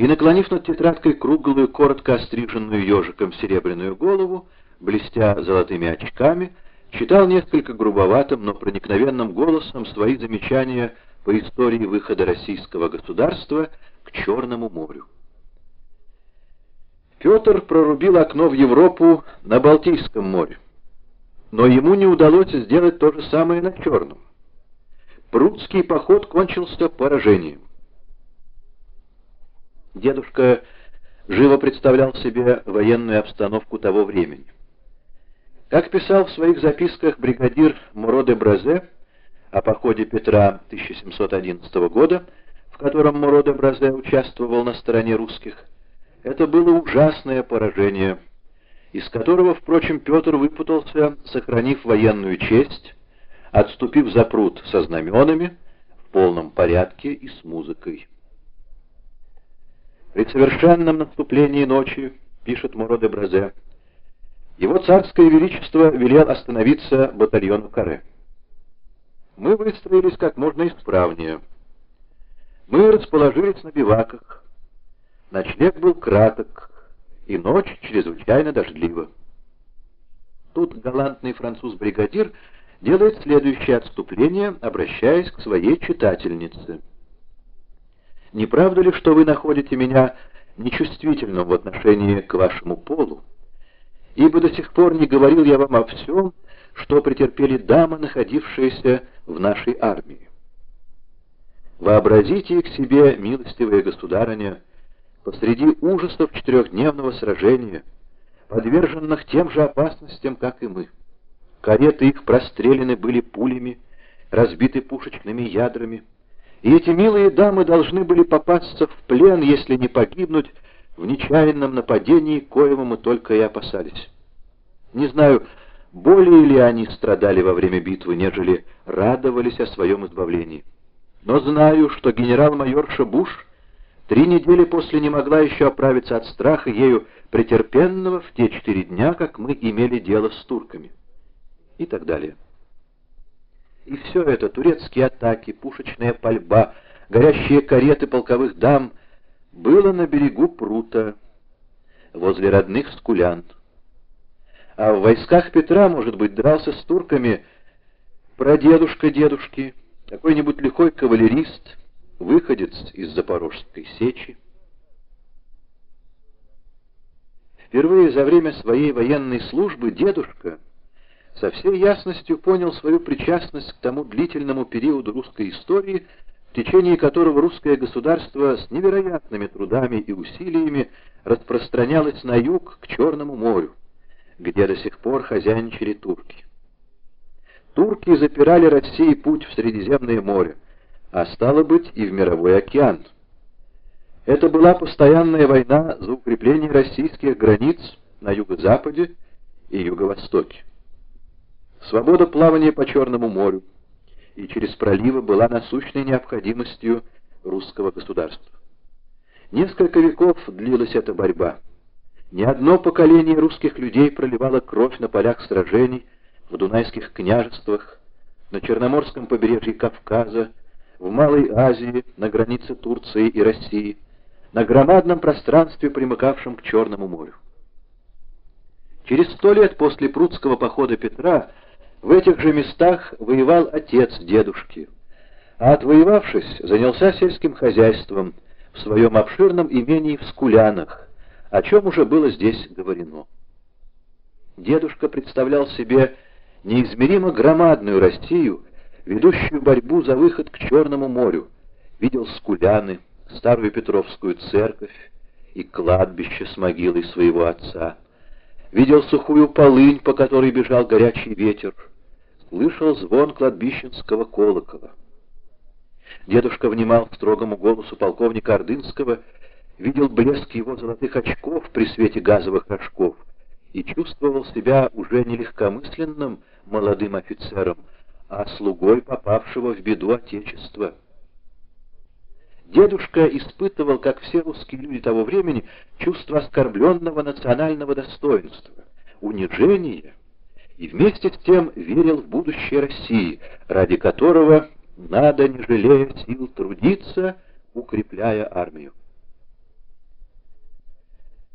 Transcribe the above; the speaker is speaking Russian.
и, наклонив над тетрадкой круглую, коротко остриженную ежиком серебряную голову, блестя золотыми очками, читал несколько грубоватым, но проникновенным голосом свои замечания по истории выхода российского государства к Черному морю. Петр прорубил окно в Европу на Балтийском море, но ему не удалось сделать то же самое на Черном. Прудский поход кончился поражением. Дедушка живо представлял себе военную обстановку того времени. Как писал в своих записках бригадир Моро де Бразе о походе Петра 1711 года, в котором Моро де Бразе участвовал на стороне русских, это было ужасное поражение, из которого, впрочем, Петр выпутался, сохранив военную честь, отступив за пруд со знаменами, в полном порядке и с музыкой. При совершенном наступлении ночи, пишет Моро де Бразе, его царское величество велел остановиться батальону Каре. Мы выстроились как можно исправнее. Мы расположились на биваках. Ночлег был краток, и ночь чрезвычайно дождлива. Тут галантный француз-бригадир делает следующее отступление, обращаясь к своей читательнице. «Не правда ли, что вы находите меня нечувствительным в отношении к вашему полу? Ибо до сих пор не говорил я вам о всем, что претерпели дамы, находившиеся в нашей армии. Вообразите их себе, милостивая государыня, посреди ужасов четырехдневного сражения, подверженных тем же опасностям, как и мы. Кареты их прострелены были пулями, разбиты пушечными ядрами, и эти милые дамы должны были попасться в плен, если не погибнуть в нечаянном нападении, коего мы только и опасались. Не знаю, более ли они страдали во время битвы, нежели радовались о своем избавлении. Но знаю, что генерал-майорша Буш 3 недели после не могла еще оправиться от страха ею претерпенного в те 4 дня, как мы имели дело с турками. И так далее. И все это, турецкие атаки, пушечная пальба, горящие кареты полковых дам, было на берегу прута, возле родных Скулян. А в войсках Петра, может быть, дрался с турками прадедушка дедушки, какой-нибудь лихой кавалерист, выходец из Запорожской сечи. Впервые за время своей военной службы дедушка со всей ясностью понял свою причастность к тому длительному периоду русской истории, в течение которого русское государство с невероятными трудами и усилиями распространялось на юг к Черному морю, где до сих пор хозяйничали турки. Турки запирали России путь в Средиземное море, а стало быть и в Мировой океан. Это была постоянная война за укрепление российских границ на юго-западе и юго-востоке. Свобода плавания по Черному морю и через проливы была насущной необходимостью русского государства. Несколько веков длилась эта борьба. Ни одно поколение русских людей проливало кровь на полях сражений в Дунайских княжествах, на Черноморском побережье Кавказа, в Малой Азии, на границе Турции и России, на громадном пространстве, примыкавшем к Черному морю. Через 100 лет после прудского похода Петра в этих же местах воевал отец дедушки, а отвоевавшись, занялся сельским хозяйством в своем обширном имении в Скулянах, о чем уже было здесь говорено. Дедушка представлял себе неизмеримо громадную Россию, ведущую борьбу за выход к Черному морю, видел Скуляны, старую Петровскую церковь и кладбище с могилой своего отца, видел сухую полынь, по которой бежал горячий ветер, слышал звон кладбищенского колокола. Дедушка внимал строгому голосу полковника Ордынского, видел блеск его золотых очков при свете газовых рожков и чувствовал себя уже не легкомысленным молодым офицером, а слугой попавшего в беду Отечества. Дедушка испытывал, как все русские люди того времени, чувство оскорбленного национального достоинства, унижения, и вместе с тем верил в будущее России, ради которого надо, не жалея сил, трудиться, укрепляя армию.